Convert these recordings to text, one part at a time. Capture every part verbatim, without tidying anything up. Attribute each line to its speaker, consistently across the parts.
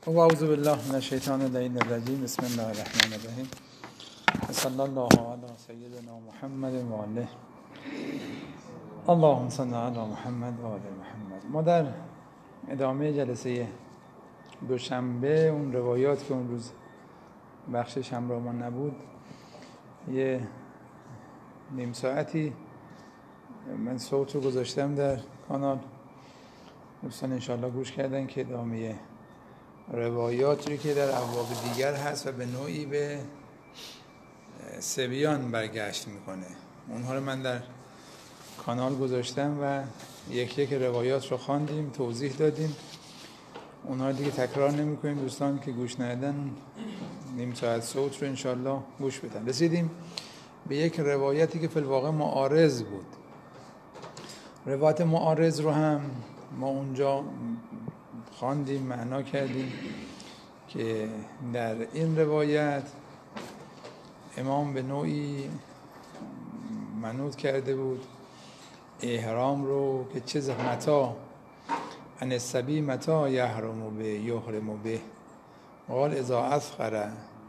Speaker 1: و اعوذ بالله من الشیطان اللعین الرجیم. بسم الله الرحمن الرحیم. صلی الله علی سیدنا محمد و آله. اللهم صل علی محمد و آل محمد. ما در ادامه جلسه دوشنبه اون روایات که اون روز بخشش همراه ما نبود، یه نیم ساعتی من صوت رو گذاشتم در کانال. دوستان انشاءالله گوش کردن که ادامه روایاتی که در ابواب دیگر هست و به نوعی به سبیان برگشت میکنه، اونها رو من در کانال گذاشتم و یک یک روایات رو خواندیم، توضیح دادیم. اونها رو دیگه تکرار نمی کنیم. دوستان که گوش ندادن نیم ساعت صوت رو انشاءالله گوش بدن. رسیدیم به یک روایتی که فی الواقع معارض بود. روایت معارض رو هم ما اونجا خواندیم، معنا کردیم که در این روایت امام به نوعی منوط کرده بود احرام رو که چه متا ان الصبی متا یحرم به یحرم به قال اذا اصغر،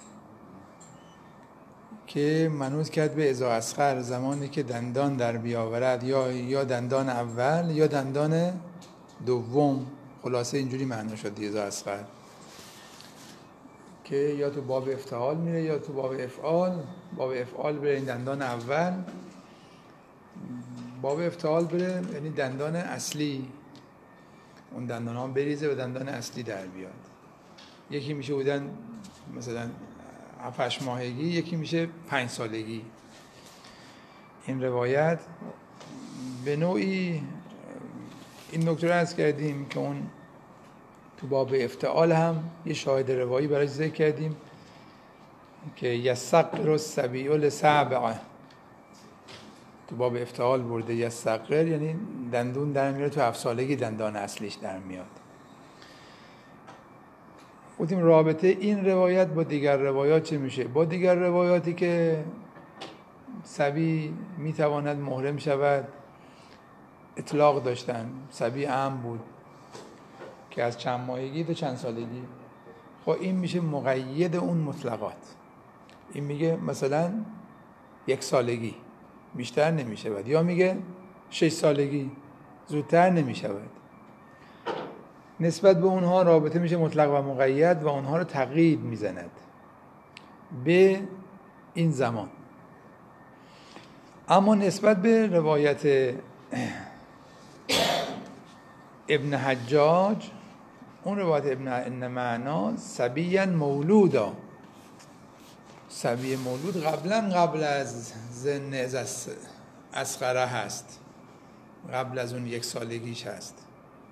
Speaker 1: که منوط کرد به اذا اصغر، زمانی که دندان در بیاورد، یا یا دندان اول یا دندان دوم. خلاصه اینجوری معنا شد اذا اصغر، که یا تو باب افتعال میره یا تو باب افعال. باب افعال بره این دندان اول، باب افتعال بره یعنی دندان اصلی، اون دندان ها بریزه و دندان اصلی در بیاد. یکی میشه بودن مثلا هفت ماهگی، یکی میشه پنج سالگی. این روایت به نوعی این نکته رو عرض کردیم که اون تو باب افتعال هم یه شاهد روایی برای ذکر کردیم که یسقر الصبی لسبع، تو باب افتعال برده یسقر یعنی دندون در میاد، تو هفت سالگی دندان اصلیش در میاد. گفتیم رابطه این روایت با دیگر روایات چه میشه؟ با دیگر روایاتی که صبی میتواند محرم شود اطلاق داشتن. صبی عام بود که از چند ماهگی تا چند سالگی. خب این میشه مقید اون مطلقات. این میگه مثلا یک سالگی بیشتر نمیشود، یا میگه شش سالگی زودتر نمیشود. نسبت به اونها رابطه میشه مطلق و مقید و اونها رو تقیید میزند به این زمان. اما نسبت به روایت ابن حجاج، اون روایت ابن ان معنا صبیا مولودا، صبی مولود قبلا قبل از سن اصغره هست، قبل از اون یک سالگیش هست.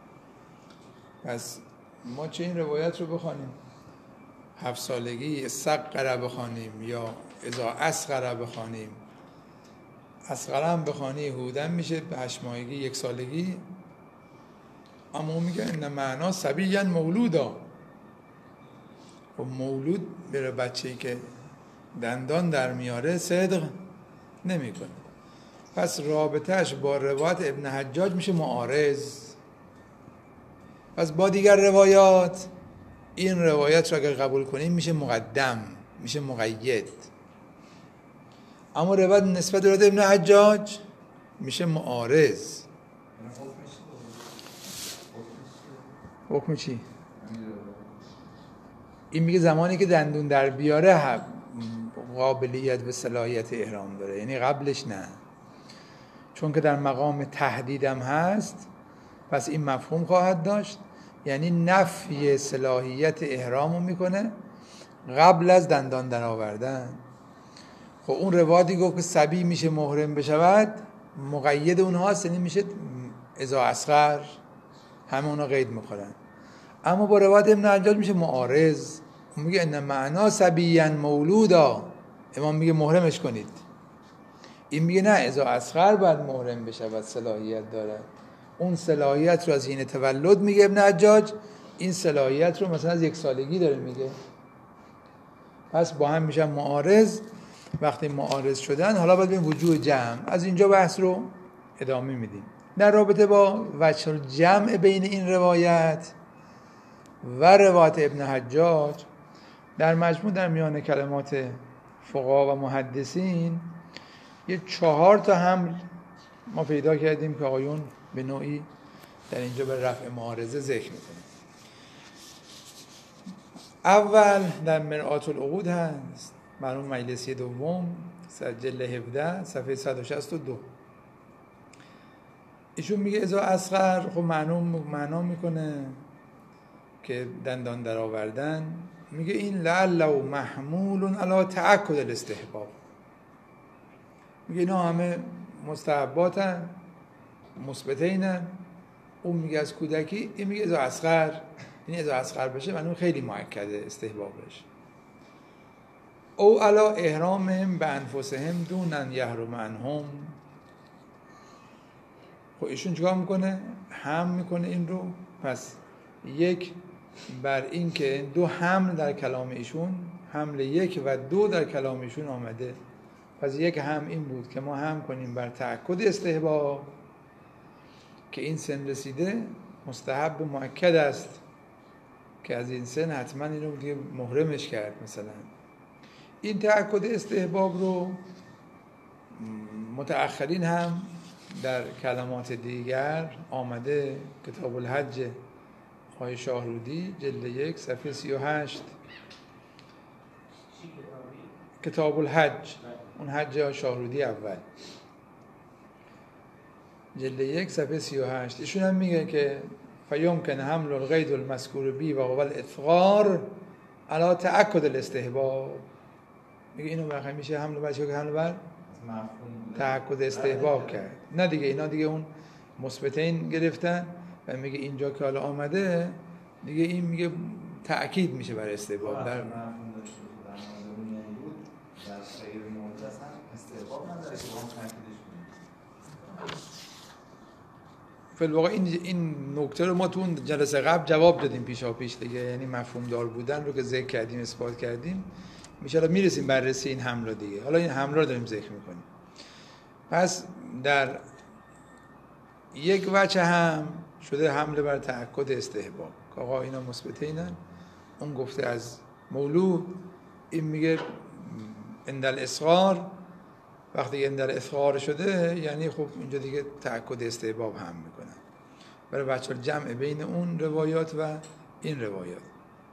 Speaker 1: پس ما چه این روایت رو بخوانیم هفت سالگی صغره بخوانیم یا اذا اصغره بخوانیم، اصغره هم بخوانی هودن میشه به هشت ماهگی یک سالگی. اما میگه ان معنا صبیا مولودا، و مولود بره بچه‌ای که دندان در میاره صدق نمیکنه. پس رابطهش با روایت ابن حجاج میشه معارض. پس با دیگر روایات این روایت رو اگر قبول کنیم میشه مقدم، میشه مقید. اما روایت نسبت روایت ابن حجاج میشه معارض. حکم چی؟ این میگه زمانی که دندون در بیاره قابلیت به صلاحیت احرام داره، یعنی قبلش نه، چون که در مقام تهدیدم هست. پس این مفهوم خواهد داشت، یعنی نفی صلاحیت احرامو میکنه قبل از دندان در آوردن. خب اون روایتی گفت که صبی میشه محرم بشود، مقید اونهاست، یعنی میشه اذا اصغر، همه اونا قید میخورن. اما با روایت ابن حجاج میشه معارض. اون میگه ان معنا صبیا مولودا، امام میگه محرمش کنید. این میگه نه، اذا اصغر باید محرم بشود، صلاحیت داره. اون صلاحیت رو از حین تولد میگه ابن حجاج، این صلاحیت رو مثلا از یک سالگی داره میگه. پس با هم میشن معارض. وقتی معارض شدن حالا باید ببین وجوه جمع. از اینجا بحث رو ادامه میدیم. در رابطه با وجه جمع بین این روایت و روایت ابن حجاج در مجموع در میان کلمات فقها و محدثین یه چهار تا حمل ما پیدا کردیم که آقایون به نوعی در اینجا به رفع معارضه ذکر میکنیم. اول در مرآت العقود هست، مرحوم مجلسی دوم جلد هفده صفحه صد و شصت و دو. ایشون میگه اذا اصغر، خب معلوم معنا میکنه که دندان در آوردن، میگه این لعله محمول علی تأکد الاستحباب، میگه اینا همه مستحباتن مثبتینن. اون میگه از کودکی، این میگه اذا اصغر، این اذا اصغر بشه معلوم خیلی مؤکده استحبابش. او علی احرامهم بانفسهم دون ان یحرم عنهم. خب ایشون چیکار میکنه؟ هم میکنه این رو. پس یک بر این که دو حمل در کلام ایشون، حمل یک و دو در کلام ایشون آمده، پس یک هم این بود که ما هم کنیم بر تأکد استحباب که این سن رسیده مستحب مؤکد است که از این سن حتما اینو دیگه محرمش کرد. مثلا این تأکد استحباب رو متأخرین هم در کلمات دیگر آمده. کتاب الحج آقای شاهرودی جلد یک صفحه سی و هشت، کتاب الحج، اون حج شاهرودی اول جلد یک صفحه سی و هشت، ایشون هم میگه که فیمکن حمل القید المذکور بی و قبل اطفار علی تأکد الاستحباب. میگه اینو بخیر میشه حمل بر چه که حمل بر تأکد استحباب کرد. نه دیگه اینا دیگه اون مثبتین گرفتن و میگه اینجا که حالا آمده دیگه این میگه تأکید میشه بر استحباب. در فی‌الواقع این این نکته رو ما تو اون جلسه قبل جواب دادیم پیشا پیش دیگه، یعنی مفهوم دار بودن رو که ذکر کردیم اثبات کردیم، میشه میرسیم بررسی این حمله دیگه. حالا این حمله رو داریم ذکر میکنیم. پس در یک وجه هم شده حمله بر تأکد استحباب که آقا اینا مثبتینن. اون گفته از مولود، این میگه اندل اصغار، وقتی اندل اصغار شده یعنی خب اینجا دیگه تأکد استحباب هم میکنن. برای بچه جمع بین اون روایات و این روایات.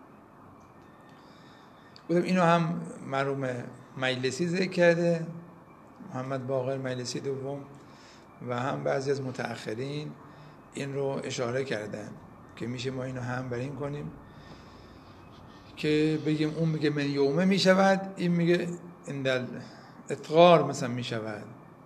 Speaker 1: بودم اینو هم مرحوم مجلسی ذکر کرده، محمد باقر مجلسی دوم، و هم بعضی از متأخرین این رو اشاره کردن که میشه ما اینو هم بر این کنیم که بگیم اون میگه من یومه میشود، این میگه اندل اتقار مثلا میشود.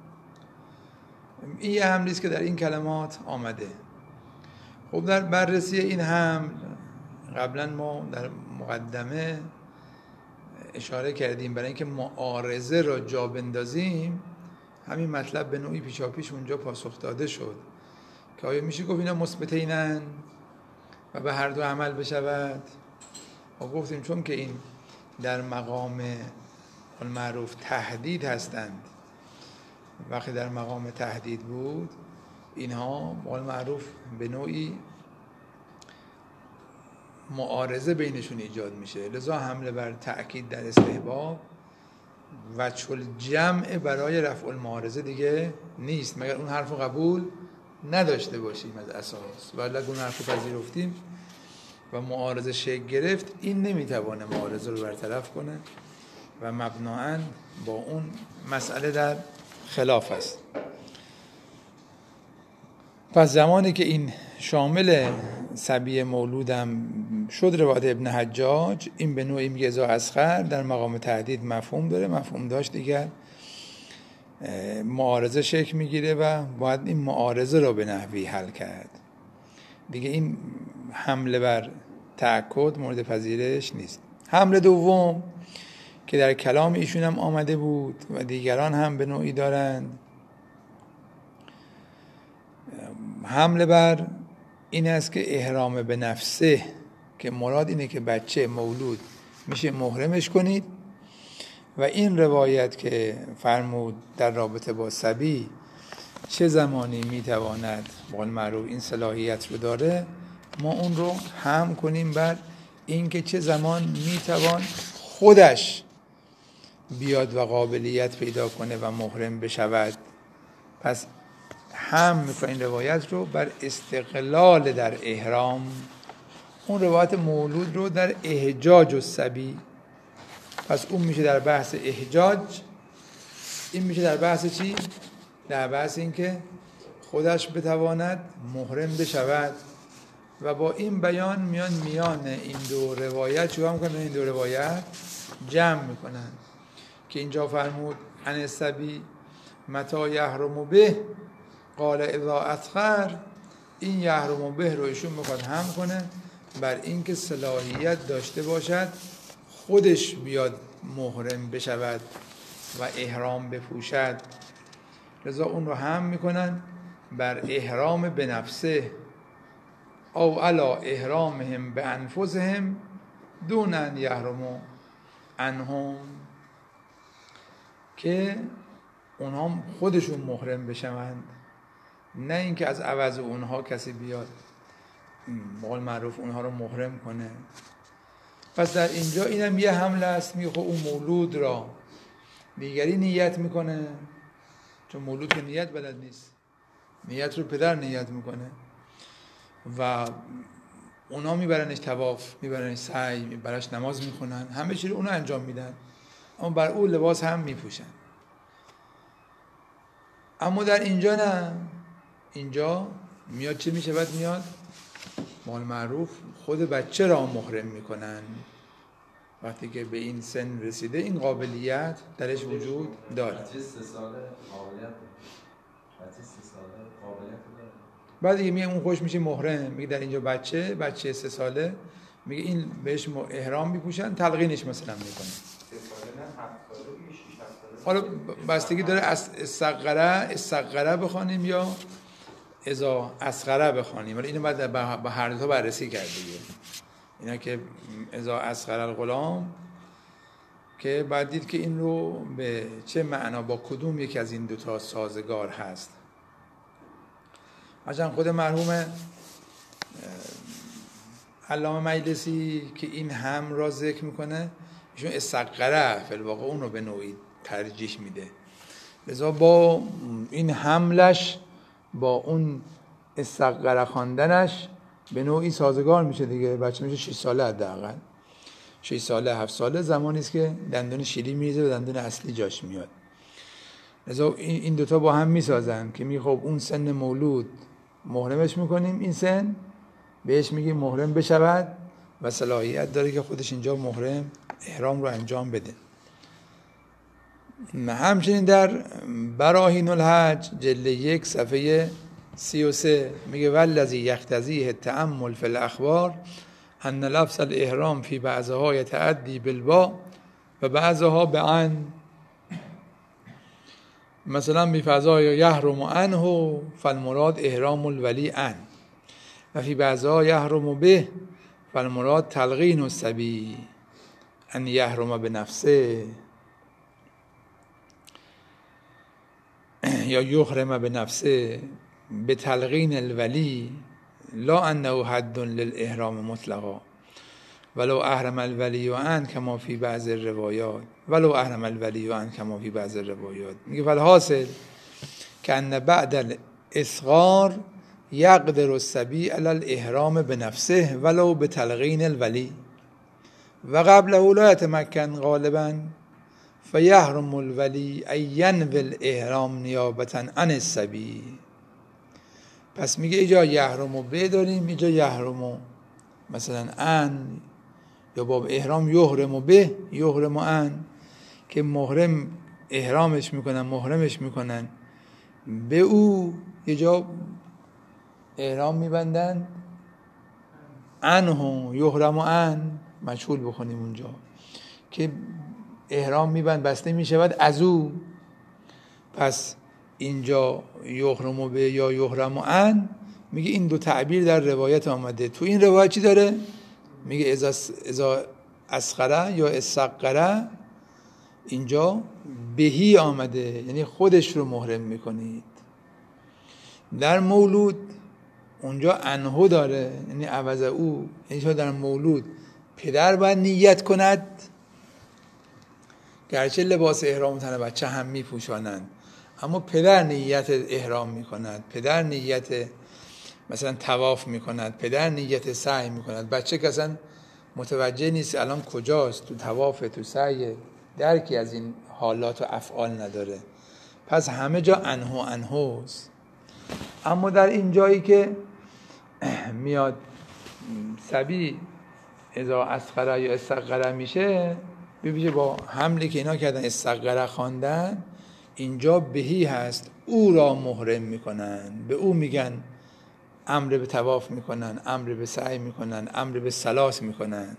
Speaker 1: این یه حملیست که در این کلمات آمده. خب در بررسی این حمل قبلا ما در مقدمه اشاره کردیم برای اینکه معارضه را جا بندازیم، همین مطلب به نوعی پیشا پیش اونجا پاسخ داده شد که آیا میشه گفت اینا مثبتینن و به هر دو عمل بشود. و گفتیم چون که این در مقام المعروف تهدید هستند، وقتی در مقام تهدید بود اینها المعروف به نوعی معارضه بینشون ایجاد میشه، لذا حمله بر تأکید در استحباب و چل جمع برای رفع المعارضه دیگه نیست مگر اون حرف قبول نداشته باشیم از اساس، ولی اون حرف پذیرفتیم و معارضه شکل گرفت، این نمیتوانه معارضه رو برطرف کنه و مبناً با اون مسئله در خلاف است. پس زمانی که این شامل صبی مولودم شد روایت ابن حجاج، این به نوعی میگه اذا اصغر در مقام تهدید مفهوم داره، مفهوم داشت دیگر معارضه شکل میگیره و باید این معارضه رو به نحوی حل کرد دیگه. این حمله بر تأکد مورد پذیرش نیست. حمله دوم که در کلام ایشون هم آمده بود و دیگران هم به نوعی دارند، حمله بر این است که احرام به نفسه، که مراد اینه که بچه مولود میشه محرمش کنید، و این روایت که فرمود در رابطه با صبی چه زمانی میتواند با المعروف این صلاحیت رو داره، ما اون رو هم کنیم بر اینکه چه زمان میتوان خودش بیاد و قابلیت پیدا کنه و محرم بشود. پس هم میکنه این روایت رو بر استقلال در احرام، اون روایت مولود رو در احجاج الصبی. پس اون میشه در بحث احجاج، این میشه در بحث چی؟ در بحث این که خودش بتواند محرم بشود. و با این بیان میان میان این دو روایت چیکار میکنن؟ این دو روایت جمع میکنن که اینجا فرمود عن الصبی متى یحرم به قال اذا اصغر، این یحرم به رو ایشون میخواد هم کنه بر اینکه صلاحیت داشته باشد خودش بیاد محرم بشود و احرام بپوشد، لذا اون رو هم میکنن بر احرام به نفسه او علا احرامهم به انفسهم دون ان یحرموا عنهم، که اونها خودشون محرم بشوند، نه اینکه از عوض اونها کسی بیاد بقول معروف اونها رو محرم کنه. پس در اینجا اینم یه حمله است، میگه خب اون مولود را دیگری نیت میکنه، چون مولود که نیت بلد نیست، نیت رو پدر نیت میکنه و اونا میبرنش طواف، میبرنش سعی، میبرنش نماز میخونن، همه چیز رو اونا انجام میدن، اما بر او لباس هم میپوشن. اما در اینجا نه، اینجا میاد چه میشه؟ بعد میاد مال معروف خود بچه را محرم میکنن وقتی که به این سن رسیده، این قابلیت درش وجود داره.
Speaker 2: بچه سه ساله قابلیت بچه سه ساله قابلیت داره.
Speaker 1: بعد دیگه میگه اون خوش میشه محرم، میگه در اینجا بچه بچه سه ساله، میگه این بهش احرام میپوشن، تلقینش مثلا میکنه.
Speaker 2: سه ساله نه هفت ساله میشه شش هفت
Speaker 1: حالا بستگی داره از استقره استقره بخوانیم یا اذا اصغره بخوانیم، ولی اینو بعد به هر دو تا بررسی کرد دیگه. اینا که اذا اصغر الغلام که بعد دید که این رو به چه معنا با کدوم یک از این دو تا سازگار هست. مثلا خود مرحوم علامه مجلسی که این هم را ذکر میکنه، ایشون استقره فی الواقع اون رو به نوعی ترجیح میده، لذا با این حملش با اون استقره خواندنش به نوعی سازگار میشه دیگه. بچه میشه شش ساله حداقل، شش ساله هفت ساله، زمانی است که دندون شیری میریزه و دندون اصلی جاش میاد. لذا این دوتا با هم میسازن که می خب اون سن مولود محرمش میکنیم، این سن بهش میگیم محرم بشود و صلاحیت داره که خودش اینجا محرم احرام رو انجام بده. همچنین در براهین الحج جلد یک صفحه سی و سه میگه والذی یقتضیه التأمل فی الاخبار ان لفظ الاحرام فی بعضها یتعدی بالباء و بعضها بعن، مثلا بی فضای یحرم عنه فالمراد احرام الولی عن و فی بعضها یحرم به فالمراد تلقین الصبی ان یحرم بنفسه یا یحرم بنفسه به تلقین الولی لا انه حد للاحرام مطلقا ولو احرم الولی عن کما فی بعض الروایات ولو احرم الولی عن کما فی بعض الروایات. میگه فالحاصل که ان بعد الاصغار یقدر الصبی علی الاحرام بنفسه ولو بتلقین الولی و قبله لا یتمکن غالبا فیحرم الولی ان ینوی الاحرام نیابة عن الصبی. پس میگه اینجا یحرمو به داریم، اینجا یحرمو مثلا ان، یا باب احرام یحرمو به یحرمو ان، که محرم احرامش میکنن محرمش میکنن به او، یه جا احرام میبندن انه یحرمو ان مجهول بخونیم اونجا که احرام میبند بسته میشود از او. پس اینجا یحرمو به یا یحرمو ان، میگه این دو تعبیر در روایت آمده. تو این روایت چی داره؟ میگه اذا اذا اصغره یا استقره، اینجا بهی آمده، یعنی خودش رو محرم میکنید. در مولود اونجا انهو داره، یعنی عوض او، یعنی شما در مولود پدر باید نیت کند، گرچه لباس احرام تن بچه هم میپوشانند اما پدر نیت احرام میکند، پدر نیت مثلا طواف میکند، پدر نیت سعی میکند. بچه که اصلا متوجه نیست الان کجاست، تو طواف، تو سعی، درکی از این حالات و افعال نداره. پس همه جا انهو انهوست. اما در این جایی که میاد صبی اذا اصغر یا استغفر میشه، ببینید با حملی که اینا کردن استغفر خواندن، اینجا بهی هست، او را محرم میکنن، به او میگن امر به طواف میکنن، امر به سعی میکنن، امر به سلاس میکنن.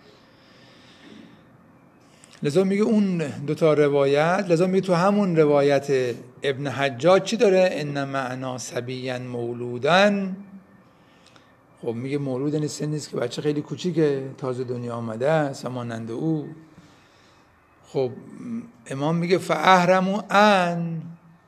Speaker 1: لذا میگه اون دوتا روایت، لذا میگه تو همون روایت ابن حجاج چی داره؟ ان معنا صبیا مولودن. خب میگه مولود این سن نیست که بچه خیلی کوچیکه تازه دنیا آمده است مانند او. خب امام میگه فاحرموا ان،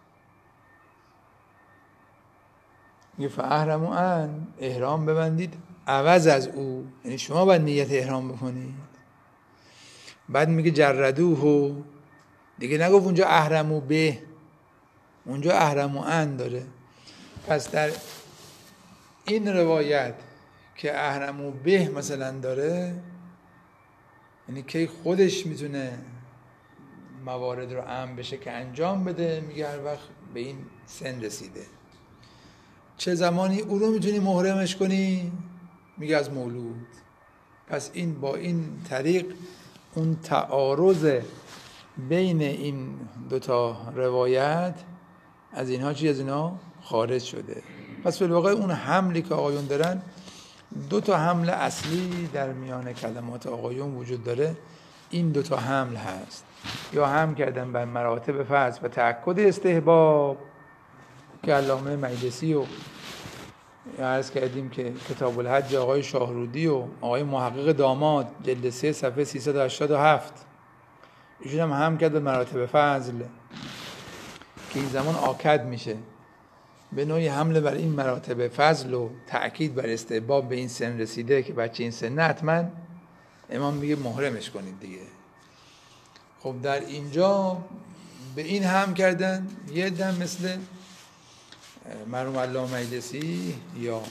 Speaker 1: میگه فاحرموا ان، احرام ببندید عوض از او، یعنی شما باید نیت احرام بکنید. بعد میگه جردوه، دیگه نگفت اونجا احرموا به، اونجا احرموا ان داره. پس در این روایت که احرموا به مثلا داره، یعنی که خودش میتونه موارد رو امن بشه که انجام بده، میگه هر وقت به این سن رسیده. چه زمانی او رو میتونی محرمش کنی؟ میگه از مولود. پس این با این طریق اون تعارض بین این دوتا روایت از اینها چی از اینها خارج شده. پس به واقع اون حملی که آقایون دارن، دو تا حمل اصلی در میان کلمات آقایون وجود داره. این دو تا حمل هست، یا حمل کردن بر مراتب فرض و تأکد استحباب که علامه مجلسی و عرض کردیم که کتاب الحج آقای شاهرودی و آقای محقق داماد جلد سه صفحه سیصد و هشتاد و هفت ایشون هم حمل کرد به مراتب فضل که این زمان آکد میشه. به نوعی حمله بر این مراتب فضل و تأکید بر استحباب به این سن رسیده که بچه این سن حتما امام میگه محرمش کنید دیگه. خب در اینجا به این هم کردن یه دم مثل مرحوم علامه مجلسی یا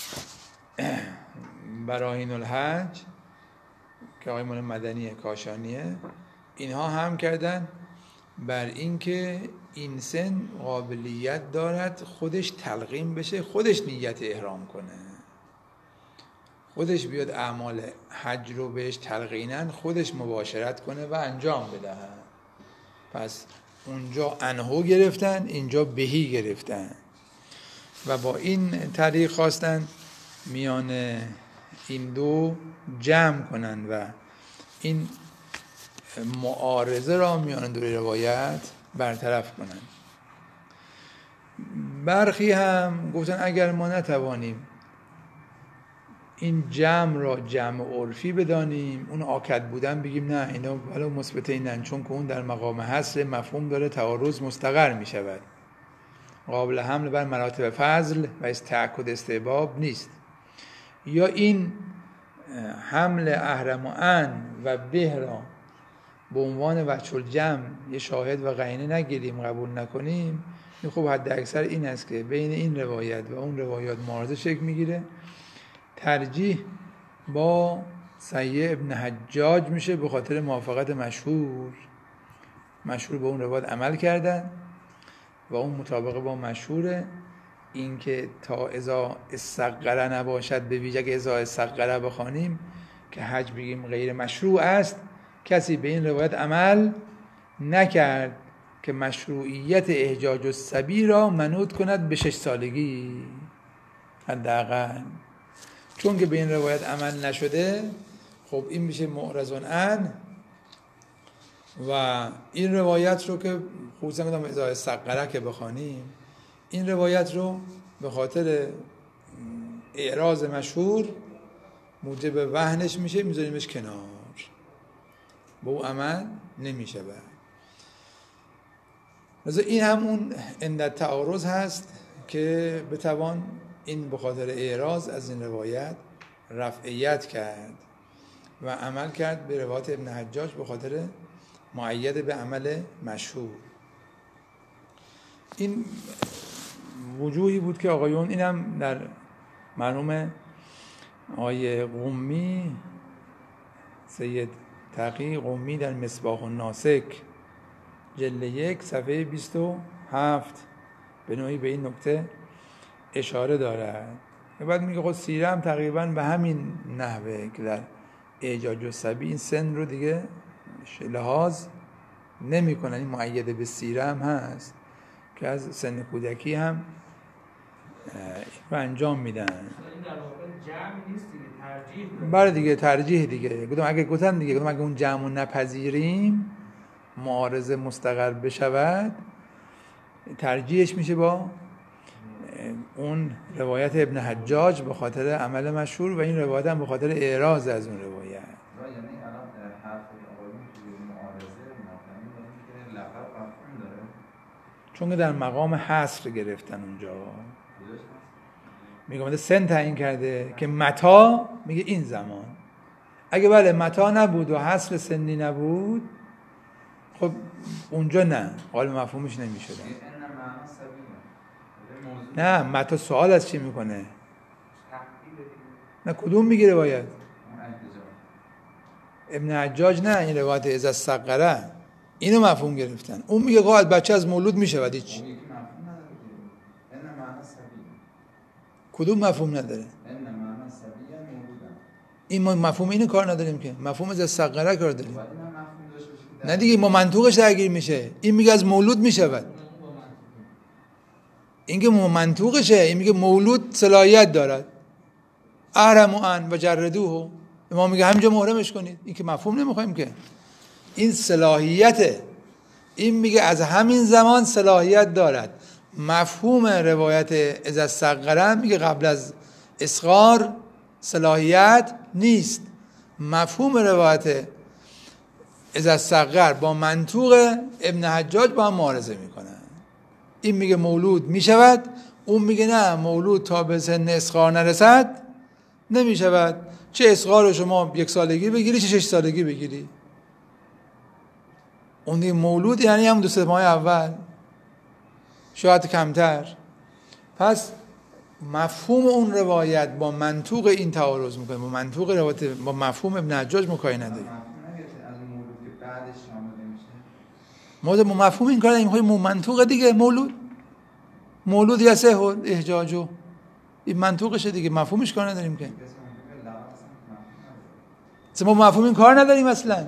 Speaker 1: براهین الحج که آقای مولانا مدنی کاشانیه، اینها هم کردن بر این که این سن قابلیت دارد خودش تلقین بشه، خودش نیت احرام کنه، خودش بیاد اعمال حج رو بهش تلقینن، خودش مباشرت کنه و انجام بده. پس اونجا انهو گرفتن، اینجا بهی گرفتن و با این طریق خواستن میان این دو جمع کنن و این معارضه را میان دو روایت برطرف کنن. برخی هم گفتن اگر ما نتوانیم این جمع را جمع عرفی بدانیم، اون آکد بودن بگیم نه اینا ولی مثبت اینن، چون که اون در مقام حصر مفهوم داره تعارض مستقر می شود، قابل حمل بر مراتب فضل و از تأکد استحباب نیست. یا این حمل احرموا ان و به را به عنوان وجه الجمع یه شاهد و قرینه نگیریم، قبول نکنیم، خب حد اکثر این است که بین این روایت و اون روایات معارضه شکل میگیره. ترجیح با صحیح ابن حجاج میشه به خاطر موافقت مشهور، مشهور به اون روایت عمل کردن و اون مطابقه با مشهوره. این که تا اذا استغفر نباشد، به ویژه که اذا استغفر بخوانیم که حج بگیم غیر مشروع است، کسی به این روایت عمل نکرد که مشروعیت احجاج الصبی را منوط کند به شش سالگی حداقل. چون که به این روایت عمل نشده، خب این میشه معرضون ان و این روایت رو که خصوصا میدونم اذا استغفر که بخوانیم، این روایت رو به خاطر اعراض مشهور موجب وهنش میشه، میذاریمش کنار، با او عمل نمیشه. لذا این همون عند تعارض هست که بتوان این به خاطر اعراض از این روایت رفعیت کرد و عمل کرد به روایت ابن حجاج به خاطر مؤید به عمل مشهور. این وجوهی بود که آقایون، اینم در مرحوم آقای قمی، سید تقی قمی در مصباح الناسک جلد یک صفحه بیست و هفت به نوعی به این نکته اشاره دارد. و بعد میگه خود سیره هم تقریبا به همین نحوه که در اعجاج الصبی این سن رو دیگه لحاظ نمی کنن. این مؤیده به سیره هم هست که از سن کودکی هم رو انجام میدن.
Speaker 3: این در واقع جمع نیست دیگه، ترجیح.
Speaker 1: بله دیگه ترجیح دیگه. گفتم اگه گفتم دیگه گفتم اگه اون جمع رو نپذیریم معارضه مستقر بشود، ترجیحش میشه با اون روایت ابن حجاج به خاطر عمل مشهور و این روایت هم به خاطر اعراض از اون روایت.
Speaker 2: یعنی الان حرف آقایون توی معارضه مفهومی داره که لقب مفهوم داره،
Speaker 1: چون در مقام حصر گرفتن اونجا. میگم سن تعیین کرده که متا، میگه این زمان. اگه بله متا نبود و حصر سنی نبود، خب اونجا نه، قال مفهومش نمیشد. نه متا سوال از چی میکنه؟ نه کدوم میگه روایت؟ ابن حجاج نه، این روایت اذا الصغره اینو مفهوم گرفتن. اون میگه قال بچه از مولود میشود. هیچ کدوم مفهوم نداره؟ این ما مفهوم اینو کار نداریم که، مفهوم از الصغره کار داریم. نه دیگه ما منطوقش درگیر میشه. این میگه از مولود میشود، این که منطوقشه. این میگه مولود صلاحیت دارد. احرموا ان و جردوه، ما میگه همینجا محرمش کنید. این که مفهوم نمیخوایم که، این صلاحیته. این میگه از همین زمان صلاحیت دارد. مفهوم روایت اذا الصغره میگه قبل از اصغار صلاحیت نیست. مفهوم روایت اذا الصغر با منطوق ابن حجاج با هم معارضه میکنن. این میگه مولود میشود، اون میگه نه مولود تا به سن اصغار نرسد نمیشود. چه اصغار شما یک سالگی بگیری چه شش سالگی بگیری. اون دیگه مولود یعنی هم دو سه ماه اول، شاید کمتر. پس مفهوم اون روایت با منطوق این تعارض میکنه، با منطوق روایت با مفهوم ابن حجاج مکای نداره. ما مفهوم این کار داریم، خواهی منطوق دیگه. مولود مولود یصح احجاجو، این منطوقشه دیگه، مفهومش کار نداریم که. ما مفهوم این کار نداریم اصلا.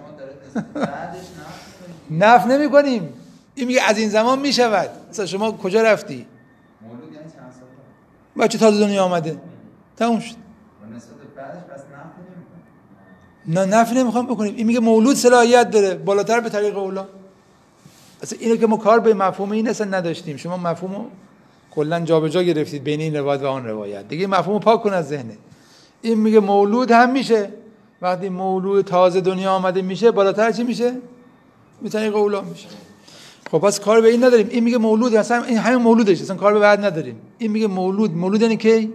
Speaker 1: نف نمی کنیم. این میگه از این زمان میشود. مثلا شما کجا رفتی؟
Speaker 2: مولود یعنی چند سال؟
Speaker 1: بچه تازه دنیا آمده، تموم شد.
Speaker 2: و نسبت بعدش بس نف نمی کنیم.
Speaker 1: نه نف نمیخوام بکنیم. این میگه مولود صلاحیت داره بالاتر به طریق اولا. اصلا اینو که ما کار به مفهوم این اصلا نداشتیم. شما مفهومو کلا جابجا گرفتید بین این روایت و آن روایت. دیگه مفهومو پاک کن از ذهنت. این میگه مولود هم میشه، وقتی مولود تازه دنیا آمده میشه بالاتر چی میشه؟ به طریق اولا میشه. خب پس کار به این نداریم. این میگه مولود، اصلا این همین مولودش، اصلا کار به بعد نداریم. این میگه مولود، مولود یعنی کی؟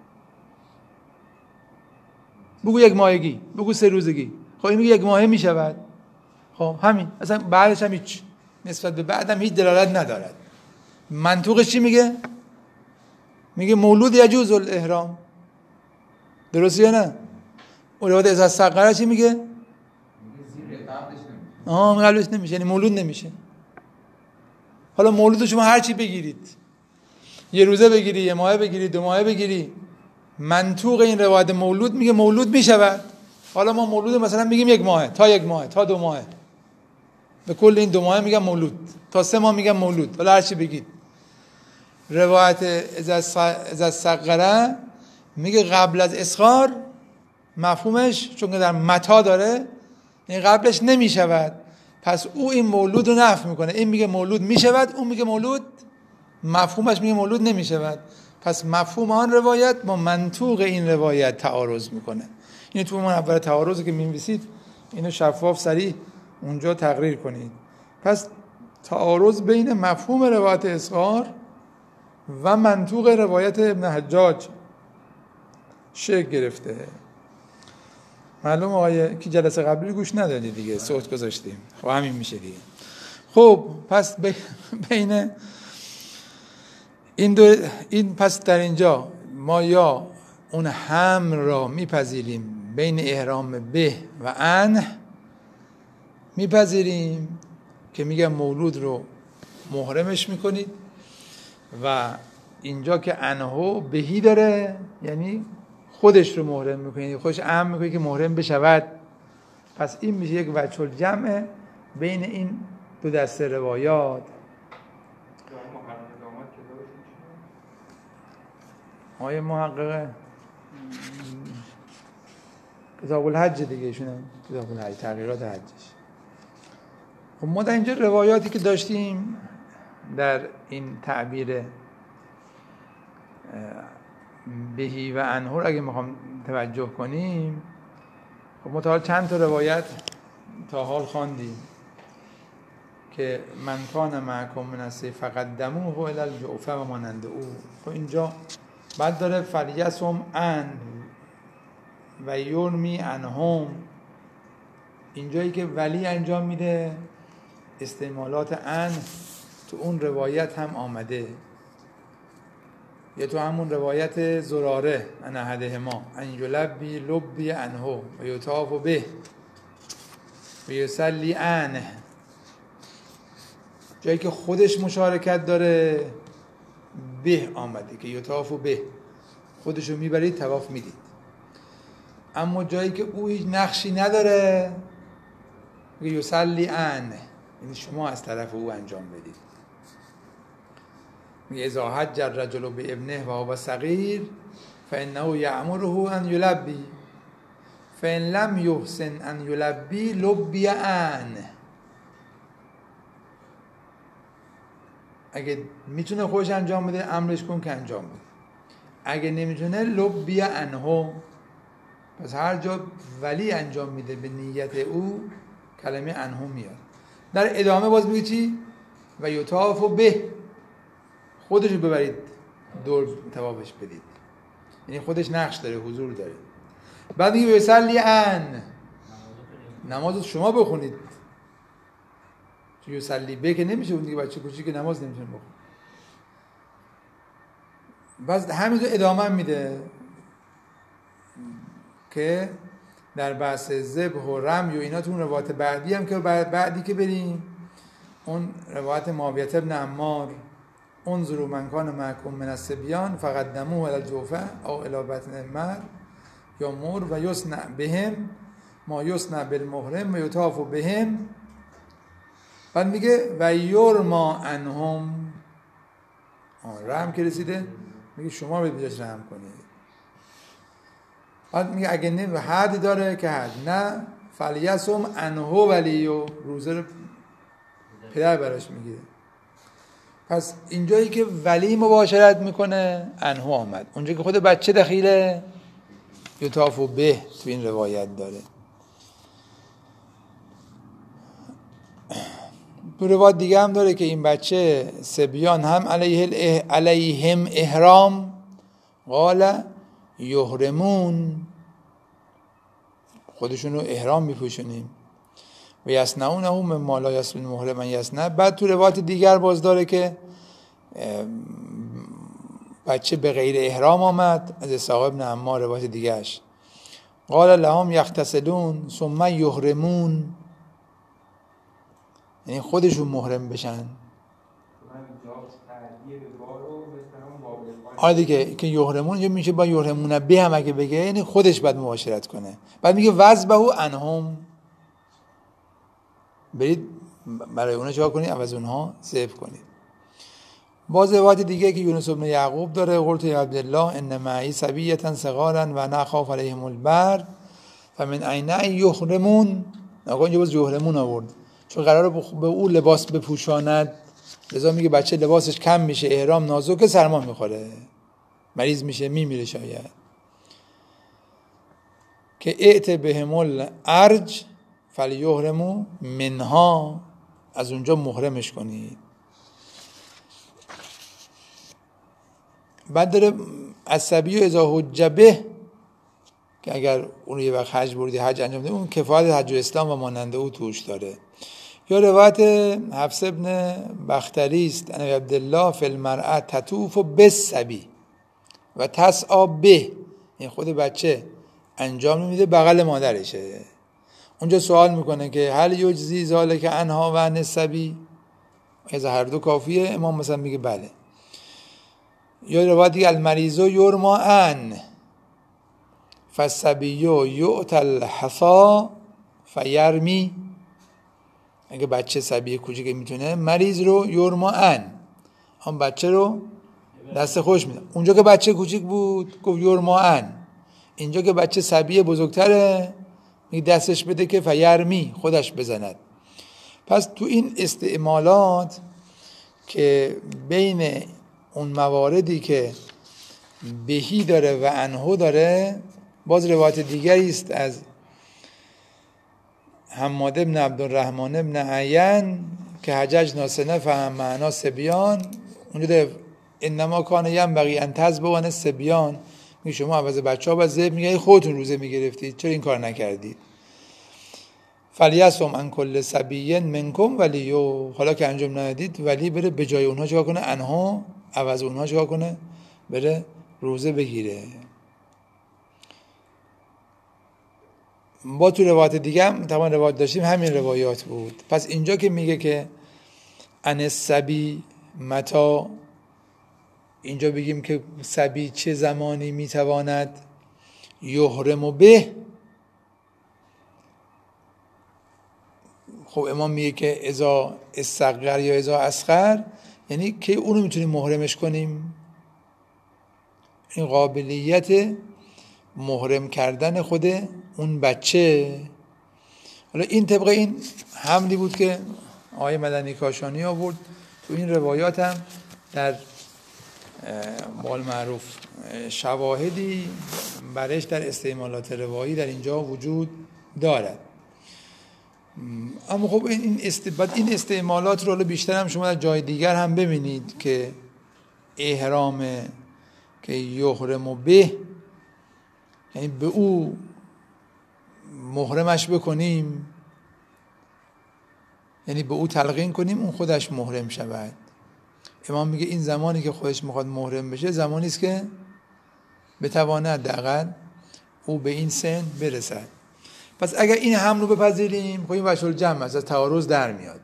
Speaker 1: بگو یک ماهگی، بگو سه روزگی. خب این میگه یک ماهه میشود. خب همین، اصلا بعدش هم هیچ نسبت به بعدم هیچ دلالت ندارد. منطوقش چی میگه؟ میگه مولود یجوز الاحرام. درسته یا نه؟ اون روایت از الصغره چی میگه؟
Speaker 2: میگه زیر قبلش نمیشه.
Speaker 1: آه قبلش نمیشه، یعنی مولود نمیشه. حالا مولود شما هر چی بگیرید، یه روزه بگیری، یه ماهه بگیری، دو ماهه بگیری، منطوق این روایت مولود میگه مولود میشود. حالا ما مولود مثلا میگیم یک ماهه، تا یک ماهه، تا دو ماهه، به کل این دو ماهه میگم مولود، تا سه ماه میگم مولود. حالا هر چی بگید. روایت از الصغره میگه قبل از اصغار، مفهومش چون که در متا داره، این قبلش نمیشود. پس او این مولود رو نفی میکنه. این میگه مولود میشود، اون میگه مولود، مفهومش میگه مولود نمیشود. پس مفهوم آن روایت با منطوق این روایت تعارض میکنه. این تو اون اول تعارضی که می‌نویسید اینو شفاف سریع اونجا تقریر کنید. پس تعارض بین مفهوم روایت اصغار و منطوق روایت ابن حجاج شکل گرفته. معلوم آقای که جلسه قبلی گوش ندادی دیگه، صوت گذاشتیم. خب همین میشه دیگه. خب پس بین این دو این پس در اینجا ما یا اون هم را میپذیریم بین احرام به و ان میپذیریم که میگن مولود رو محرمش میکنید و اینجا که انهو بهی داره یعنی خودش رو محرم میکنید، خودش امر میکنید که محرم بشود. پس این میشه یک وجه الجمع بین این دو دسته روایات. آیه محققه کتاب الحج دیگه ایشونه، کتاب الحج تغییرات حجش. خب ما در اینجا روایاتی که داشتیم در این تعبیر بهی و انهور اگه میخوام توجه کنیم، خب ما تا حال چند تا روایت تا حال خواندیم که من کان معکم من الصیف فقدموه الی الجعفه و مانند او. خب اینجا بعد داره فلیسم ان و یرمی انهم، اینجایی که ولی انجام میده استعمالات ان تو اون روایت هم آمده، یا تو همون روایت زراره ان احدهما ان یلبی لبی انه و یطاف به و یصلی عنه، جایی که خودش مشارکت داره به آمده که یطاف به، خودشو میبرید طواف میدید. اما جایی که او هیچ نقشی نداره میگه یصلی عنه، یعنی شما از طرف او انجام بدید. میگه اذا حج الرجل بابنه و هو صغیر فانه یأمره ان یلبی فان لم یحسن ان یلبی لبی عنه. اگه میتونه خودش انجام بده امرش کن که انجام بده، اگه نمیتونه لبی عنه. پس هر جا ولی انجام میده به نیت او کلمه عنه میاد. در ادامه باز میگه چی؟ و یطاف به، خودشو ببرید دور طوافش بدید، یعنی خودش نقش داره، حضور داره. بعد میگه یصلی ان، نماز شما بخونید. چون یصلی به که نمیشه، اون دیگه بچه کوچیک که نماز نمیتونه بخونه. بعد همینطور ادامه میده که در بحث ذبح و رمی و اینا تو اون روایت بعدی هم که بعدی که بریم اون روایت معاویه بن عمار انظروا من کان معکم من الصبیان فقدموه الی الجوفه او الی بطن المر یا مر و یصنع بهم ما یصنع بالمحرم و یطاف بهم. بعد میگه و یرما عنهم، رحم که رسیده میگه شما باید بجاش رحم کنید. بعد میگه اگه نه حد داره که حد نه فلیسم عنه ولی و روزه رو پدر براش میگیره. پس اینجایی که ولی مباشرت میکنه عنه آمد، اونجایی که خود بچه دخیله یطاف به تو این روایت داره. تو روایت دیگه هم داره که این بچه سبیان هم علیه علیهم احرام قال یحرمون، خودشون رو احرام میپوشونیم و یصنعونه مما لا یصنع المحرم یصنع. بعد تو روایت دیگر باز داره که بچه به غیر احرام آمد از اسحاق ابن عمار روایت دیگرش قال لهم یغتسلون ثم یحرمون، یعنی خودشون محرم بشن. آره دیگه که یحرمون یا میشه با یحرمون به هم اگه بگه یعنی خودش باید مباشرت کنه. بعد میگه وذبحوا عنهم، برید برای اونها چیکار کنید؟ عوض اونها ذبح کنید. باز روایت دیگه که یونس بن یعقوب داره قلت یا عبدالله ان معی صبیة صغارا و نخاف علیهم البرد فمن عین یحرمون. آقا اینجا باز یحرمون آورد چون قراره به او لباس بپوشاند، لذا میگه بچه لباسش کم میشه، احرام نازکه، سرما میخوره، مریض میشه، میمیره شاید. که ائت بهم الارج فلیحرموا منها، از اونجا محرمش کنید. بعد داره الصبی اذا حج به، که اگر اون یه وقت حج بردی حج انجام ده، اون کفایت حج اسلام و ماننده او توش داره. یا روایت حفص ابن بختری است ان عبدالله فی المرأة تطوف بالصبی و تسعی به، این خود بچه انجام نمیده، بغل مادرشه. اونجا سوال میکنه که هل یجزی ذالک عنها و عن الصبی، از هر دو کافیه؟ امام مثلا میگه بله. یا روایت دیگه المریض یرما ان فالصبی یؤتی الحصی فیرمی، اگه بچه صبی کوچیک میتونه مریض رو یرما ان، هم بچه رو دست خوش میده. اونجا که بچه کوچیک بود گفت یرما ان، اینجا که بچه صبی بزرگتره میگه دستش بده که فیرمی، خودش بزند. پس تو این استعمالات که بین اون مواردی که بهی داره و انهو داره، باز روایت دیگری است از حماد ابن عبدالرحمن ابن عین که حججنا سنه فهم معنا سبیان، اونجا داره انما کان ینبغی ان تذبحوا عن الصبیان، میگه شما عوض بچه‌ها باید ذبح، میگه خودتون روزه میگرفتید چرا این کار نکردید؟ فلیصم عن کل صبی منکم ولیو، حالا که انجام ندید ولی بره به جای اونها چیکار کنه؟ انها، عوض اونها چیکار کنه؟ بره روزه بگیره. با تو روایت دیگه هم طبعا روایت داشتیم همین روایات بود. پس اینجا که میگه که ان الصبی متى، اینجا بگیم که صبی چه زمانی میتواند یحرم به، خب امام میگه که اذا استقر یا اذا اصغر، یعنی که اونو میتونیم محرمش کنیم. این قابلیت محرم کردن خود اون بچه. حالا این طبق این حملی بود که آقای مدنی کاشانی آورد. تو این روایات هم در بال معروف شواهدی برش در استعمالات روایی در اینجا وجود دارد. اما خب این است... این استعمالات رو بیشتر هم شما در جای دیگر هم ببینید که احرام که یحرم به، یعنی به او محرمش بکنیم، یعنی به او تلقین کنیم اون خودش محرم شود. امام میگه این زمانی که خودش میخواد محرم بشه زمانی است که بتواند حداقل او به این سن برسد. پس اگر این حمل رو بپذیریم خب این وجه الجمع از تعارض در میاد.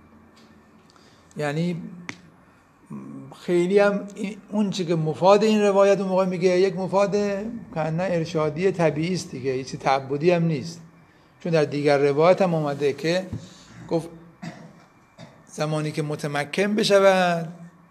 Speaker 1: یعنی خیلی هم اون چی که مفاد این روایت اون موقع میگه یک مفاد کنه ارشادی طبیعی است دیگه، هیچ تعبدی هم نیست. چون در دیگر روایت هم اومده که گفت زمانی که متمکن بشود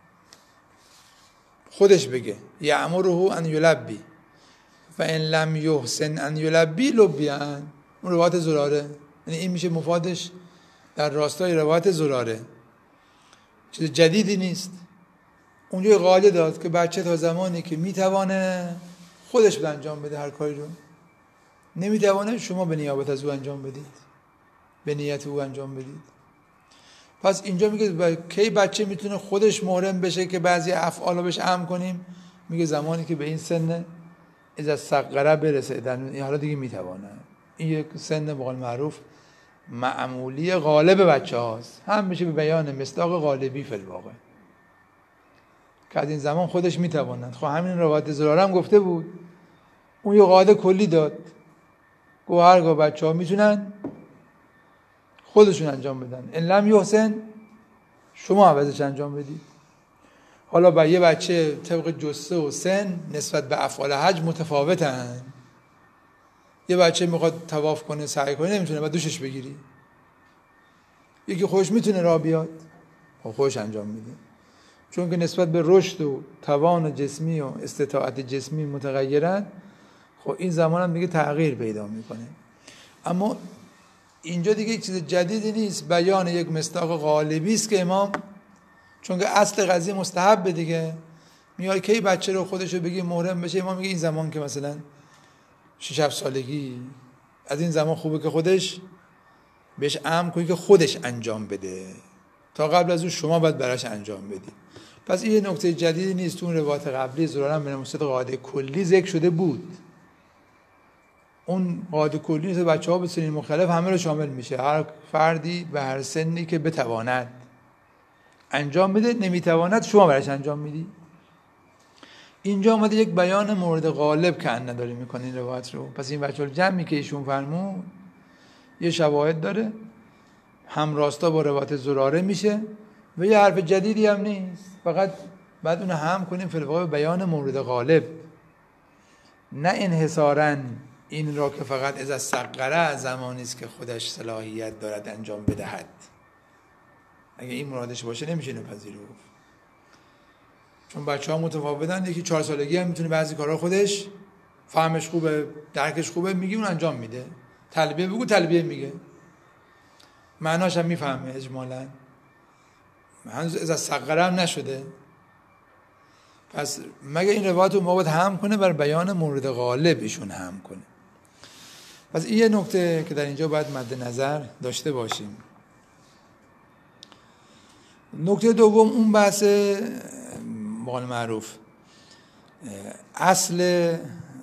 Speaker 1: خودش بگه یأمره ان یلبی فان لم یحسن ان یلبی لبیان، اون روایت زراره. یعنی این میشه مفادش در راستای روایت زراره، چیز جدیدی نیست. اونجا قاعده داد که بچه تا زمانی که میتوانه خودش به انجام بده هر کاری رو، نمیتوانه شما به نیابت از او انجام بدید، به نیت او انجام بدید. پس اینجا میگه کی بچه میتونه خودش محرم بشه که بعضی افعال رو بهش امر کنیم؟ میگه زمانی که به این سن اذا صغر برسه، در حالا دیگه میتوانه. این یک سن به قول معروف معمولی غالب بچه هاست، هم میشه به بیان مصداق غالبی فی الواقع که از این زمان خودش میتوانند. خب همین روایت زراره هم گفته بود، اون یه قاعده کلی داد، گفت هرگاه بچه ها میتونن خودشون انجام بدن، ان لم یحسن شما عوضش انجام بدید. حالا با یه بچه طبق جسته و سن نسبت به افعال حج متفاوتن. یه بچه میخواد طواف کنه سعی کنه نمیتونه بعد دوشش بگیری، یکی خودش میتونه راه بیاد خب خودش انجام میده، چون که نسبت به رشد و توان جسمی و استطاعت جسمی متغیرن. خب این زمان هم دیگه تغییر پیدا میکنه. اما اینجا دیگه یک چیز جدیدی نیست، بیان یک مصداق غالبی است که امام، چون که اصل قضیه مستحب دیگه، میاد کی بچه رو خودش رو بگی محرم بشه، امام میگه این زمان که مثلا شش هفت سالگی، از این زمان خوبه که خودش بهش امر کنی که خودش انجام بده، تا قبل از اون شما باید براش انجام بدی. پس این یه نکته جدیدی نیست. تو اون روایت قبلی ظاهراً به نسبت قاعده کلی ذکر شده بود. اون قاعده کلی نیست بچه‌ها به سنین مختلف همه رو شامل میشه، هر فردی به هر سنی که بتواند انجام بده، نمیتواند شما برش انجام میدی. اینجا اومده یک بیان مورد غالب که ان نداره میکنه این روایت رو. پس این بچه‌ها جمعی که ایشون فرمود یه شواهد داره، هم راستا با روایت زراره میشه و یه حرف جدیدی هم نیست، فقط بعد اون هم کنیم فی الواقع بیان مورد غالب، نه انحصاراً این را که فقط از صغره زمانی است که خودش صلاحیت دارد انجام بدهد. اگه این مرادش باشه نمیشه اینو پذیرفت، چون بچه‌ها متفاوتن. یکی چهار سالگی هم میتونه بعضی کارا خودش فهمش خوبه، درکش خوبه، میگی اون انجام میده. تلبیه بگو تلبیه میگه، معناش هم میفهمه اجمالاً، هنوز از صغره هم نشده. پس مگه این روایت رو ما باید هم کنه بر بیان مورد غالب ایشون هم کنه. پس این یه نکته که در اینجا باید مد نظر داشته باشیم. نکته دوم اون بحث قول معروف اصل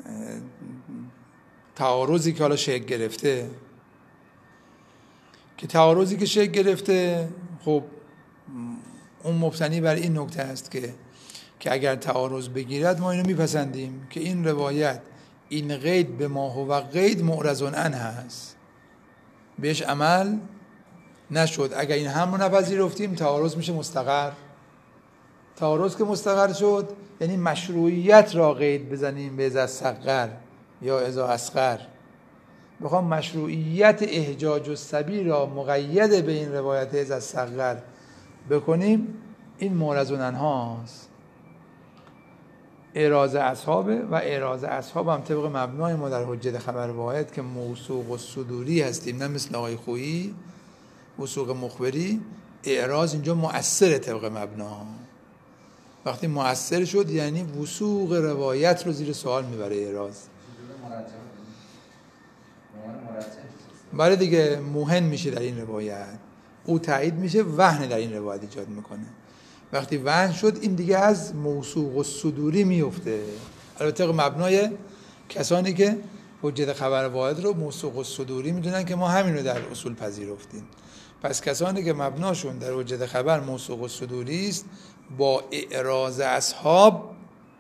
Speaker 1: تعارضی که حالا شکل گرفته، که تعارضی که شکل گرفته خب اون مبتنی بر این نکته است که که اگر تعارض بگیرد ما اینو میپسندیم که این روایت این قید به ما هو قید معرض عنه هست، بهش عمل نشد. اگر این هم رو نپذیرفتیم تعارض میشه مستقر. تعارض که مستقر شد یعنی مشروعیت را قید بزنیم به اذا صغر یا اذا اصغر. بخوام مشروعیت احجاج الصبی را مقید به این روایت اذا صغر بکنیم، این معرض عنه هاست. اعراض اصحابه و اعراض اصحاب هم طبق مبنای ما در حجت خبر واحد که موثوق و صدوری هستیم، نه مثل آقای خویی وثوق مخبری. اعراض اینجا مؤثر طبق مبنا. وقتی مؤثر شد یعنی وثوق روایت رو زیر سوال میبره اعراض. برای دیگه موهن میشه در این روایت، او تایید میشه، وهن در این روایت ایجاد میکنه. وقتی وهن شد این دیگه از موثوق و صدوری میفته. البته مبنای کسانی که حجت خبر واحد رو موثوق و صدوری میدونن که ما همین رو در اصول پذیرفتیم. پس کسانی که مبناشون در حجت خبر موثوق و صدوری است، با اعراض اصحاب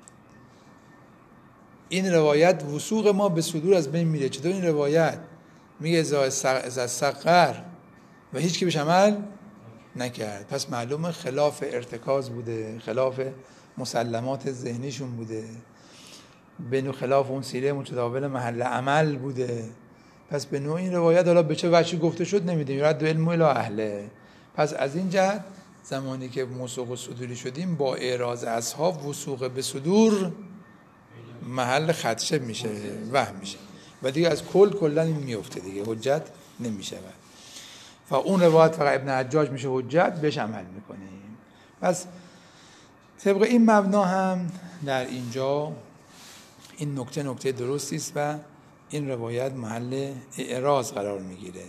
Speaker 1: این روایت وثوق ما به صدور از بین میره. چطور این روایت میگه از صغر و هیچ کی بهش عمل نکرد؟ پس معلومه خلاف ارتکاز بوده، خلاف مسلمات ذهنیشون بوده، به خلاف اون سیره متداول محل عمل بوده. پس به نوع این روایت حالا به چه وجهی گفته شد نمیدونیم، رد علم الی اهله. پس از این جهت زمانی که موثوق و صدوری شدیم با اعراض اصحاب وثوق به صدور محل خدشه میشه، وهم میشه و دیگه از کل کلا این میفته دیگه، حجت نمیشه. و اون روایت فقط ابن حجاج میشه حجت، بهش عمل میکنیم. پس طبق این مبنا هم در اینجا این نکته نکته درستی است و این روایت محل اعراض قرار میگیره.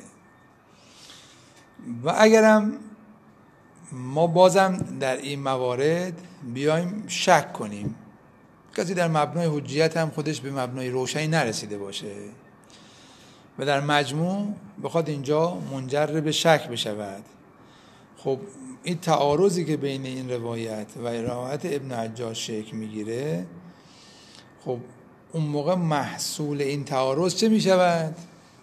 Speaker 1: و اگرم ما بازم در این موارد بیایم شک کنیم، کسی در مبنای حجیت هم خودش به مبنای روشنی نرسیده باشه و در مجموع بخواد اینجا منجر به شک بشود، خب این تعارضی که بین این روایت و روایت ابن حجاج شکل میگیره، خب اون موقع محصول این تعارض چه میشود؟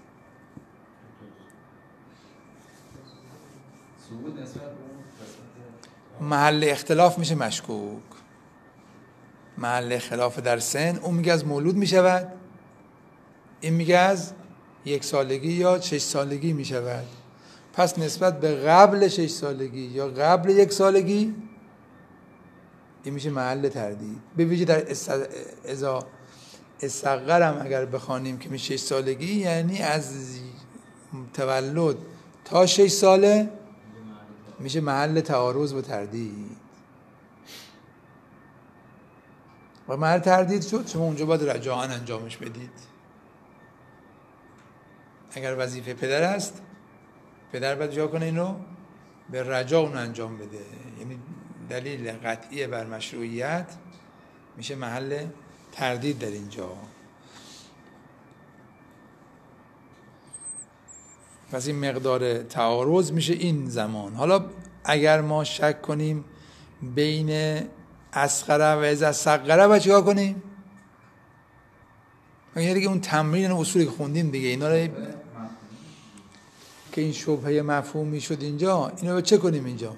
Speaker 1: محل اختلاف میشه مشکوک. محل اختلاف در سن، اون میگه از مولود میشود، این میگه از یک سالگی یا شش سالگی میشود. پس نسبت به قبل شش سالگی یا قبل یک سالگی این میشه محل تردید. به ویژه در اذا استقرم اگر بخوانیم که میشه شش سالگی، یعنی از تولد تا شش ساله میشه محل تعارض و تردید. و محل تردید شد، شما اونجا باید رجاعاً انجامش بدید. اگر وظیفه پدر است، پدر باید جا کنه اینو به رجاع اون انجام بده، یعنی دلیل قطعی بر مشروعیت میشه محل تردید در اینجا. پس این مقدار تعارض میشه این زمان. حالا اگر ما شک کنیم بین اصغر و اذا صغر و چیکار کنیم؟ یعنی دیگه اون تمرین اصولی که خوندیم دیگه اینا رو که این شبهه مفهومی شد اینجا، اینو رو چه کنیم اینجا؟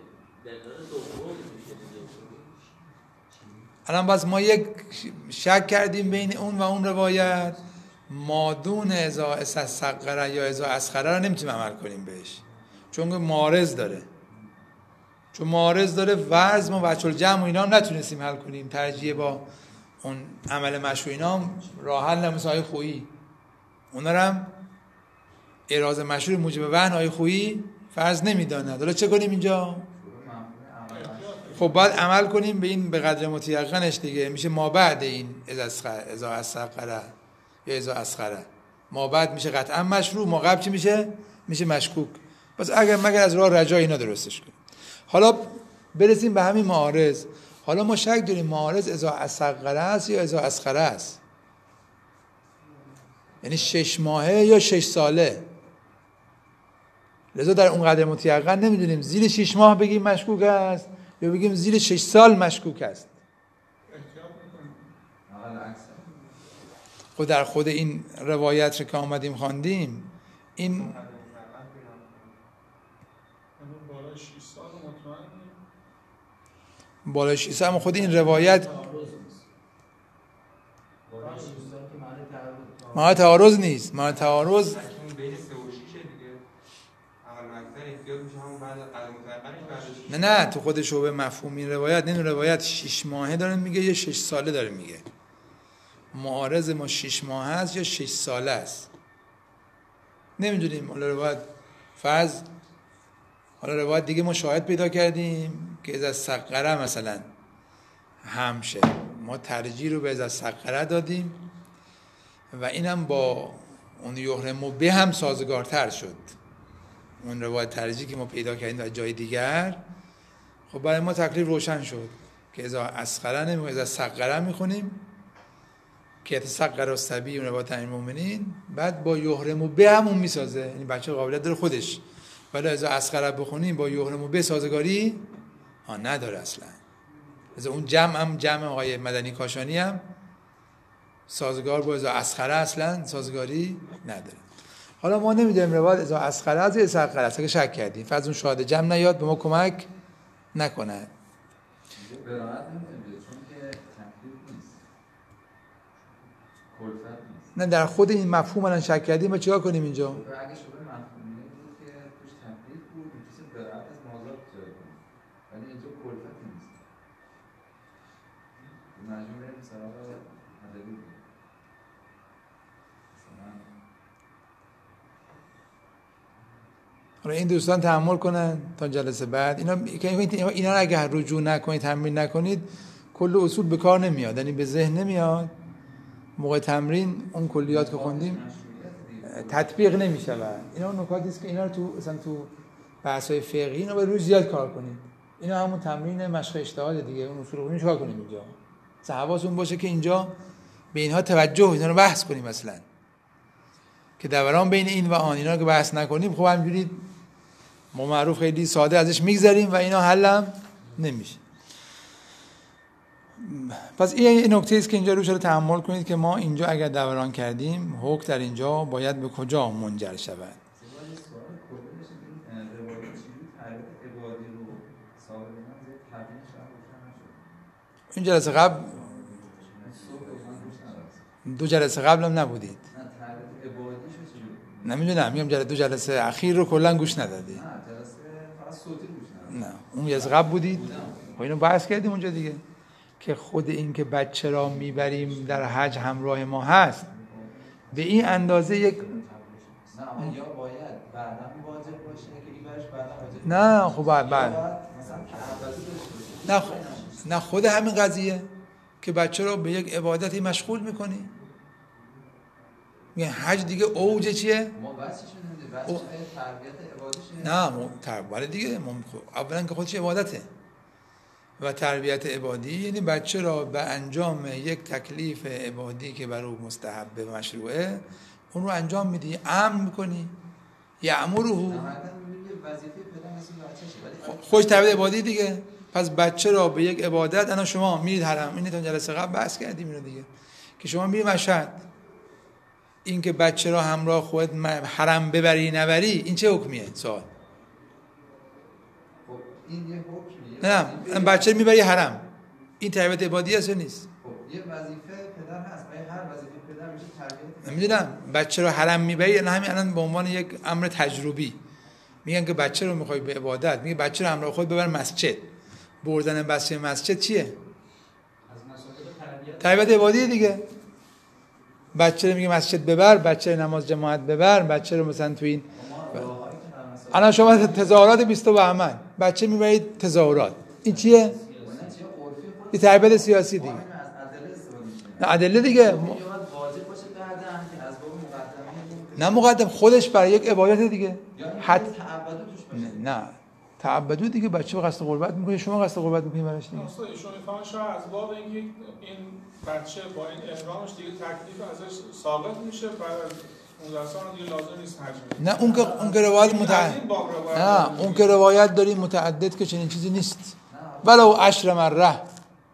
Speaker 1: الان بس ما یک شک کردیم بین اون و اون روایت، مادون اذا صغر یا اذا اصغر رو نمیتونیم عمل کنیم بهش، چون معارض داره. چون معارض داره ورز ما وجه الجمع و اینا هم نتونستیم حل کنیم، ترجیح با اون عمل مشروع اینا هم راه حل نمیشه. های خویی اونا رو هم اراز مشروع موجب وهن های خویی فرض نمیداند. حالا چه کنیم اینجا؟ خب باید عمل کنیم به این به قدر متیقنش دیگه. میشه ما بعد این اذا اصغر یا اذا اصغر، ما بعد میشه قطعا مشروع، ما قبل چی میشه؟ میشه مشکوک. پس اگر مگر از راه رجا اینا درستش کنیم. حالا برسیم به همین معارض. حالا ما شک داریم معارض اذا اصغر است یا اذا اصغر است، یعنی شش ماهه یا شش ساله. لذا در اون قدر متیقن نمیدونیم زیر شش ماه بگیم مشکوک است یا بگیم زیر شش سال مشکوک است. خود در خود این روایت که آمدیم خواندیم این بالای شش سال، اما خود این روایت ما تعارض نیست. ما تعارض نه نه تو خود شعبه مفهوم این روایت نه، این روایت شش ماهه داره میگه یا شش ساله داره میگه. معارض ما شش ماه است یا شش ساله است نمیدونیم. حالا روایت فرض حالا روایت دیگه ما شاهد پیدا کردیم که از صغره مثلا همشه، ما ترجیح رو به از صغره دادیم و اینم با اون یحرم به هم سازگارتر شد. اون روایت ترجیح که ما پیدا کردیم در جای دیگر، خب برای ما تکلیف روشن شد که اذا اصغر نمیخونیم، اذا صغر میخونیم که یتصغر الصبی اون روایت امیر المؤمنین، بعد با یحرم به همون میسازه، یعنی بچه قابلیت داره خودش. ولی اذا اصغر بخونیم با یحرم به سازگاری ها نداره اصلا. از اون جمع هم جمع آقای مدنی کاشانی هم سازگار با اذا اصغر اصلا سازگاری نداره. حالا ما نمیدونیم روایت اذا اصغر از یا اصغر است، اگه شک کردیم فرض اون شاهد جمع نیاد به ما کمک نکنه. نه در خود این مفهوم الان شک کردیم، ما چیکار کنیم اینجا؟
Speaker 2: اگه شده مفهومی بود که توش تفریق بود میتونست برایت از مازاد جای کنیم، ولی اینجا کلفت نیست. مجموع بریم سراغ مدلی بود.
Speaker 1: حالا این دوستان تحمل کنن تا جلسه بعد. اینا اینا رو اگه رجوع نکنید تمرین نکنید کل اصول به کار نمیاد، یعنی به ذهن نمیاد. موقع تمرین اون کلیات که خوندیم تطبیق نمیشه. و اینا اون نکاتی است که اینا رو تو مثلا تو بحث‌های فقهی اینا باید روز زیاد کار کنید. اینا همون تمرین مشق اجتهاد دیگه. اون اصول رو چیکار کنیم اینجا؟ مثلا حواستون باشه که اینجا به اینها توجه اینا رو بحث کنیم، مثلا که دوران بین این و آن اینا رو که بحث نکنیم خب همینجوری ما معروف خیلی ساده ازش میگذریم و اینا حلم نمیشه. پس این نکته است که اینجا روش رو تحمل کنید که ما اینجا اگر دوران کردیم حکم در اینجا باید به کجا منجر شود. این جلسه قبل دو جلسه قبل هم نبودید؟ نمیدونم، میگم جلسه دو جلسه اخیر رو کلا گوش ندادید. نه جلسه فقط صوتی گوش ندادید. نه اون جلسه قبل بودید. خب اینو بحث کردیم اونجا دیگه که خود این که بچه را میبریم در حج همراه ما هست به این اندازه یک
Speaker 2: نه یا باید بعدا واجب باشه که این برش بعدا واجب
Speaker 1: نه خب بعد بعد نه خب نه خود همین قضیه که بچه را به یک عبادتی مشغول میکنی. میگن حج دیگه اوج چیه؟
Speaker 2: ما بحثش نمیده، بحث تربیت عبادتش
Speaker 1: نه مو تربیت دیگه. اولا که خودش عبادته، و تربیت عبادی یعنی بچه را به انجام یک تکلیف عبادی که بر او مستحبه و مشروعه اون رو انجام میدی، امر میکنی، یأمره. خوش تربیت عبادی دیگه. پس بچه را به یک عبادت، الان شما میرید حرم، اینو تا جلسه قبل بحث کردیم اینو دیگه، که شما میری مشهد، این که بچه را همراه خودت حرم ببری نبری، این چه حکمیه؟ سوال.
Speaker 2: خب این یه حکمیه.
Speaker 1: نه بچه میبری حرم، این تربیت عبادی هست یا نیست؟
Speaker 2: خب یه وظیفه پدر هست، برای هر وظیفه پدر میشه تربیت.
Speaker 1: نمیدونم بچه رو حرم میبری، نه همین الان به عنوان یک امر تجربی میگن که بچه رو میخوای به عبادت، میگه بچه رو همراه خود ببر مسجد. بردن بچه مسجد چیه؟ تربیت عبادی دیگه. بچه رو میگه مسجد ببر، بچه رو نماز جماعت ببر، بچه رو مثلا تو این الان شما تظاهرات بیست و بهمن بچه میبرید تظاهرات، این چیه؟ این تربیت سیاسی دیگه. نه ادله دیگه. نه مقدم خودش برای یک عبادت دیگه. حد نه تعبدو دیگه. بچه به قصد قربت میکنه، شما قصد قربت میکنید براش دیگه.
Speaker 4: اصلا ایشون میفهمن شاید از باب اینکه این بچه با این احرامش دیگه تکلیف ازش ساقط میشه، بعد از پانزده سال دیگه لازم نیست حج.
Speaker 1: نه اون که اون که روایت متعدد، نه اون که روایت داریم متعدد که چنین چیزی نیست. ولو عشر مره